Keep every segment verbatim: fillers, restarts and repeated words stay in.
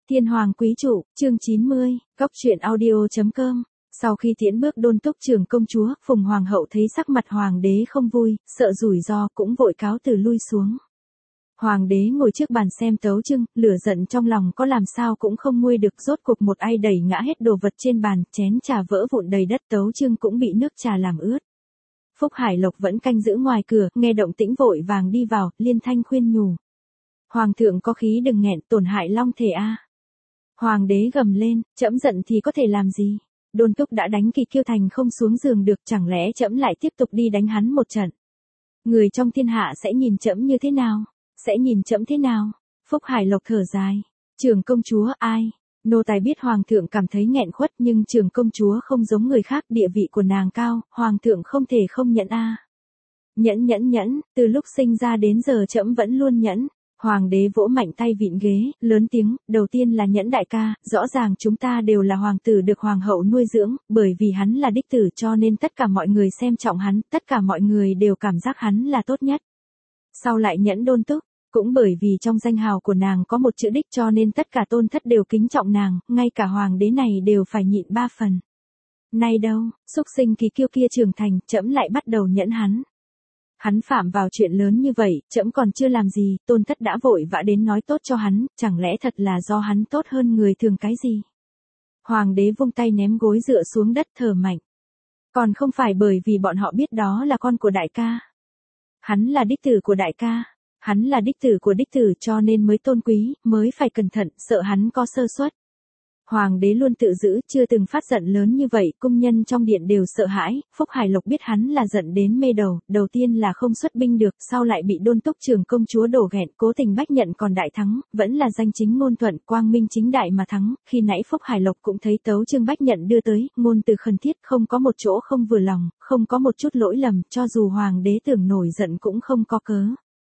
Thiên Hoàng Quý Trụ, chương chín mươi, Cốc truyện audio chấm com. Sau khi tiễn bước Đôn Túc trưởng công chúa, Phùng Hoàng hậu thấy sắc mặt Hoàng đế không vui, sợ rủi ro cũng vội cáo từ lui xuống. Hoàng đế ngồi trước bàn xem tấu chương, lửa giận trong lòng có làm sao cũng không nguôi được, rốt cuộc một ai đẩy ngã hết đồ vật trên bàn, chén trà vỡ vụn đầy đất, tấu chương cũng bị nước trà làm ướt. Phúc Hải Lộc vẫn canh giữ ngoài cửa, nghe động tĩnh vội vàng đi vào, liên thanh khuyên nhủ. Hoàng thượng có khí đừng nghẹn, tổn hại long thể a. Hoàng đế gầm lên, trẫm giận thì có thể làm gì? Đôn Túc đã đánh Kỳ Kiêu thành không xuống giường được, chẳng lẽ trẫm lại tiếp tục đi đánh hắn một trận? Người trong thiên hạ sẽ nhìn trẫm như thế nào? Sẽ nhìn trẫm thế nào? Phúc Hải Lộc thở dài. Trưởng công chúa ai? Nô tài biết hoàng thượng cảm thấy nghẹn khuất, nhưng trưởng công chúa không giống người khác, địa vị của nàng cao, hoàng thượng không thể không nhẫn a. Nhẫn nhẫn nhẫn, từ lúc sinh ra đến giờ trẫm vẫn luôn nhẫn. Hoàng đế vỗ mạnh tay vịn ghế, lớn tiếng, đầu tiên là Nhẫn đại ca, rõ ràng chúng ta đều là hoàng tử được hoàng hậu nuôi dưỡng, bởi vì hắn là đích tử cho nên tất cả mọi người xem trọng hắn, tất cả mọi người đều cảm giác hắn là tốt nhất. Sau lại Nhẫn Đôn Túc, cũng bởi vì trong danh hào của nàng có một chữ đích cho nên tất cả tôn thất đều kính trọng nàng, ngay cả hoàng đế này đều phải nhịn ba phần. Nay đâu, xúc sinh Kỳ Kiêu kia trưởng thành, trẫm lại bắt đầu nhẫn hắn. Hắn phạm vào chuyện lớn như vậy, trẫm còn chưa làm gì, tôn thất đã vội vã đến nói tốt cho hắn, chẳng lẽ thật là do hắn tốt hơn người thường cái gì? Hoàng đế vung tay ném gối dựa xuống đất thở mạnh. Còn không phải bởi vì bọn họ biết đó là con của đại ca. Hắn là đích tử của đại ca. Hắn là đích tử của đích tử cho nên mới tôn quý, mới phải cẩn thận, sợ hắn có sơ suất. Hoàng đế luôn tự giữ, chưa từng phát giận lớn như vậy, cung nhân trong điện đều sợ hãi, Phúc Hải Lộc biết hắn là giận đến mê đầu, đầu tiên là không xuất binh được, sau lại bị Đôn Túc trưởng công chúa đổ ghẹn, cố tình bách nhận còn đại thắng, vẫn là danh chính ngôn thuận, quang minh chính đại mà thắng, khi nãy Phúc Hải Lộc cũng thấy tấu chương bách nhận đưa tới, ngôn từ khẩn thiết, không có một chỗ không vừa lòng, không có một chút lỗi lầm, cho dù hoàng đế tưởng nổi giận cũng không có cớ.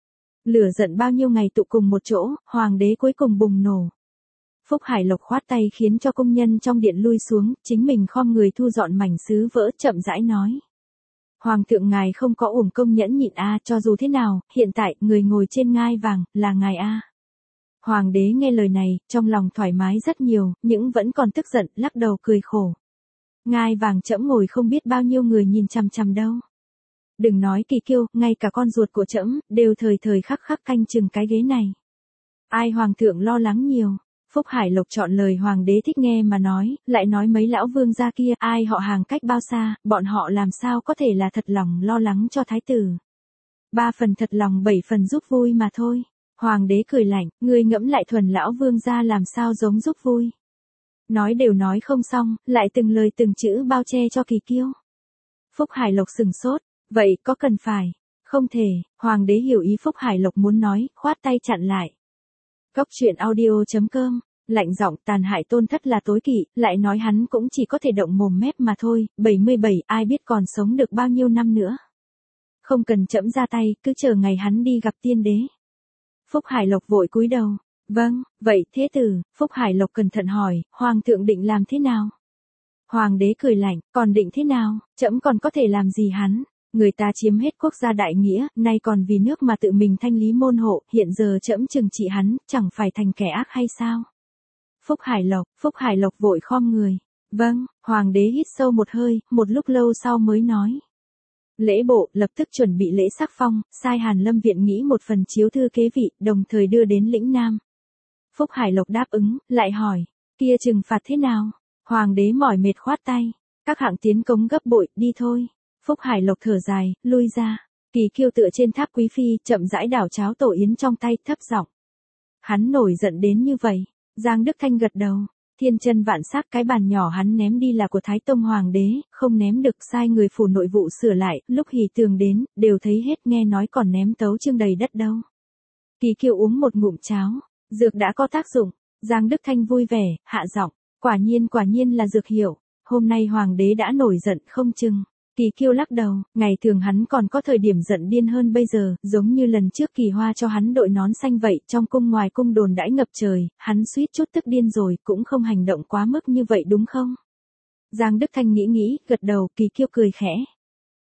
Lửa giận bao nhiêu ngày tụ cùng một chỗ, hoàng đế cuối cùng bùng nổ. Phúc Hải Lộc khoát tay khiến cho công nhân trong điện lui xuống, chính mình khom người thu dọn mảnh sứ vỡ, chậm rãi nói. Hoàng thượng ngài không có uổng công nhẫn nhịn a, cho dù thế nào, hiện tại, người ngồi trên ngai vàng, là ngài a. Hoàng đế nghe lời này, trong lòng thoải mái rất nhiều, nhưng vẫn còn tức giận, lắc đầu cười khổ. Ngai vàng trẫm ngồi không biết bao nhiêu người nhìn chằm chằm đâu. Đừng nói Kỳ Kiêu, ngay cả con ruột của trẫm đều thời thời khắc khắc canh chừng cái ghế này. Ai hoàng thượng lo lắng nhiều. Phúc Hải Lộc chọn lời hoàng đế thích nghe mà nói, lại nói mấy lão vương gia kia, ai họ hàng cách bao xa, bọn họ làm sao có thể là thật lòng lo lắng cho thái tử. Ba phần thật lòng bảy phần giúp vui mà thôi. Hoàng đế cười lạnh, ngươi ngẫm lại thuần lão vương gia làm sao giống giúp vui. Nói đều nói không xong, lại từng lời từng chữ bao che cho Kỳ Kiêu. Phúc Hải Lộc sừng sốt, vậy có cần phải? Không thể, hoàng đế hiểu ý Phúc Hải Lộc muốn nói, khoát tay chặn lại. Cốc truyện audio chấm com, lạnh giọng tàn hại tôn thất là tối kỵ, lại nói hắn cũng chỉ có thể động mồm mép mà thôi, bảy mươi bảy ai biết còn sống được bao nhiêu năm nữa. Không cần trẫm ra tay, cứ chờ ngày hắn đi gặp tiên đế. Phúc Hải Lộc vội cúi đầu, vâng, vậy thế tử, Phúc Hải Lộc cẩn thận hỏi, hoàng thượng định làm thế nào? Hoàng đế cười lạnh, còn định thế nào, trẫm còn có thể làm gì hắn? Người ta chiếm hết quốc gia đại nghĩa, nay còn vì nước mà tự mình thanh lý môn hộ, hiện giờ trẫm trừng trị hắn, chẳng phải thành kẻ ác hay sao? Phúc Hải Lộc, Phúc Hải Lộc vội khom người. Vâng, hoàng đế hít sâu một hơi, một lúc lâu sau mới nói. Lễ bộ, lập tức chuẩn bị lễ sắc phong, sai Hàn Lâm viện nghĩ một phần chiếu thư kế vị, đồng thời đưa đến lĩnh Nam. Phúc Hải Lộc đáp ứng, lại hỏi, kia trừng phạt thế nào? Hoàng đế mỏi mệt khoát tay, các hạng tiến cống gấp bội, đi thôi. Phúc Hải Lộc thở dài, lui ra. Kỳ Kiêu tựa trên tháp quý phi, chậm rãi đảo cháo tổ yến trong tay, thấp giọng. Hắn nổi giận đến như vậy. Giang Đức Thanh gật đầu. Thiên chân vạn sắc, cái bàn nhỏ hắn ném đi là của Thái Tông Hoàng đế, không ném được, sai người phủ nội vụ sửa lại, lúc Hỷ Tường đến, đều thấy hết, nghe nói còn ném tấu chương đầy đất đâu. Kỳ Kiêu uống một ngụm cháo, dược đã có tác dụng. Giang Đức Thanh vui vẻ, hạ giọng, quả nhiên quả nhiên là dược hiệu. Hôm nay Hoàng đế đã nổi giận không chừng. Kỳ Kiêu lắc đầu, ngày thường hắn còn có thời điểm giận điên hơn bây giờ, giống như lần trước Kỳ Hoa cho hắn đội nón xanh vậy, trong cung ngoài cung đồn đãi ngập trời, hắn suýt chút tức điên rồi, cũng không hành động quá mức như vậy đúng không? Giang Đức Thanh nghĩ nghĩ, gật đầu, Kỳ Kiêu cười khẽ.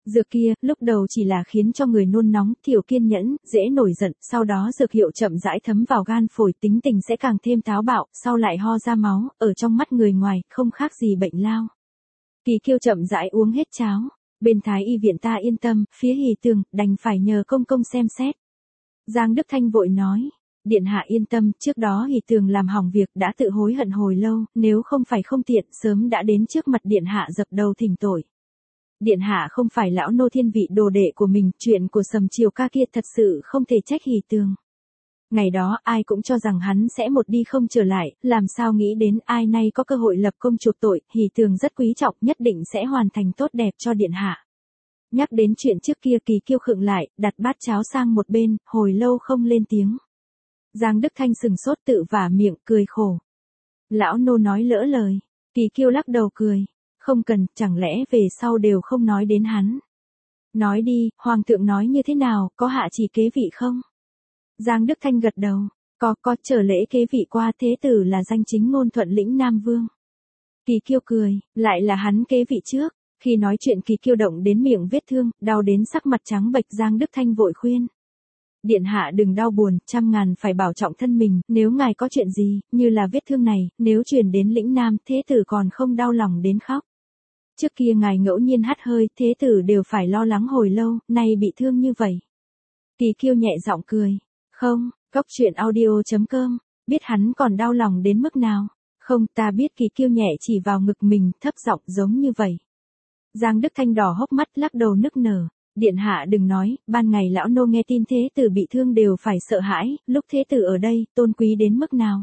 Dược kia, lúc đầu chỉ là khiến cho người nôn nóng, thiểu kiên nhẫn, dễ nổi giận, sau đó dược hiệu chậm rãi thấm vào gan phổi, tính tình sẽ càng thêm táo bạo, sau lại ho ra máu, ở trong mắt người ngoài, không khác gì bệnh lao. Kỳ Kiêu chậm rãi uống hết cháo. Bên Thái y viện ta yên tâm, phía Hỷ Tường, đành phải nhờ công công xem xét. Giang Đức Thanh vội nói. Điện hạ yên tâm, trước đó Hỷ Tường làm hỏng việc đã tự hối hận hồi lâu, nếu không phải không tiện, sớm đã đến trước mặt điện hạ dập đầu thỉnh tội. Điện hạ không phải lão nô thiên vị đồ đệ của mình, chuyện của Sầm Triều ca kia thật sự không thể trách Hỷ Tường. Ngày đó ai cũng cho rằng hắn sẽ một đi không trở lại, làm sao nghĩ đến ai nay có cơ hội lập công chuộc tội, Hỷ Tường rất quý trọng, nhất định sẽ hoàn thành tốt đẹp cho điện hạ. Nhắc đến chuyện trước kia Kỳ Kiêu khựng lại, đặt bát cháo sang một bên, hồi lâu không lên tiếng. Giang Đức Thanh sừng sốt tự vả miệng, cười khổ. Lão nô nói lỡ lời. Kỳ Kiêu lắc đầu cười. Không cần, chẳng lẽ về sau đều không nói đến hắn. Nói đi, hoàng thượng nói như thế nào, có hạ chỉ kế vị không? Giang Đức Thanh gật đầu. Có, có, trở lễ kế vị qua, thế tử là danh chính ngôn thuận lĩnh Nam Vương. Kỳ Kiêu cười, lại là hắn kế vị trước. Khi nói chuyện Kỳ Kiêu động đến miệng vết thương, đau đến sắc mặt trắng bệch. Giang Đức Thanh vội khuyên. Điện hạ đừng đau buồn, trăm ngàn phải bảo trọng thân mình, nếu ngài có chuyện gì, như là vết thương này, nếu truyền đến lĩnh Nam, thế tử còn không đau lòng đến khóc. Trước kia ngài ngẫu nhiên hắt hơi, thế tử đều phải lo lắng hồi lâu, nay bị thương như vậy. Kỳ Kiêu nhẹ giọng cười. Không, cốc truyện audio chấm com, biết hắn còn đau lòng đến mức nào. Không, ta biết. Kỳ Kiêu nhẹ chỉ vào ngực mình, thấp giọng giống như vậy. Giang Đức Thanh đỏ hốc mắt, lắc đầu nức nở. Điện hạ đừng nói, ban ngày lão nô nghe tin thế tử bị thương đều phải sợ hãi, lúc thế tử ở đây, tôn quý đến mức nào.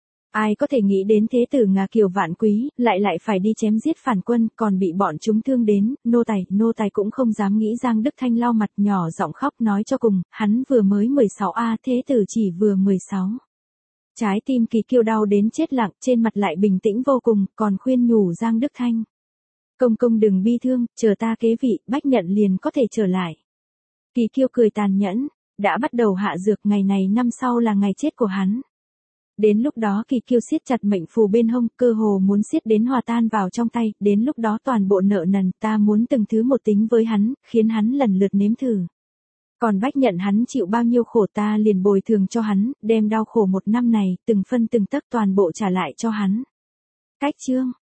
Ai có thể nghĩ đến thế tử ngà kiều vạn quý, lại lại phải đi chém giết phản quân, còn bị bọn chúng thương đến, nô tài, nô tài cũng không dám nghĩ. Giang Đức Thanh lau mặt nhỏ giọng khóc nói cho cùng, hắn vừa mới mười sáu a, thế tử chỉ vừa mười sáu. Trái tim Kỳ Kiêu đau đến chết lặng, trên mặt lại bình tĩnh vô cùng, còn khuyên nhủ Giang Đức Thanh. Công công đừng bi thương, chờ ta kế vị, bách nhận liền có thể trở lại. Kỳ Kiêu cười tàn nhẫn, đã bắt đầu hạ dược, ngày này năm sau là ngày chết của hắn. Đến lúc đó Kỳ Kiêu siết chặt mệnh phù bên hông, cơ hồ muốn siết đến hòa tan vào trong tay, đến lúc đó toàn bộ nợ nần, ta muốn từng thứ một tính với hắn, khiến hắn lần lượt nếm thử. Còn bách nhận hắn chịu bao nhiêu khổ ta liền bồi thường cho hắn, đem đau khổ một năm này, từng phân từng tấc toàn bộ trả lại cho hắn. Cách chương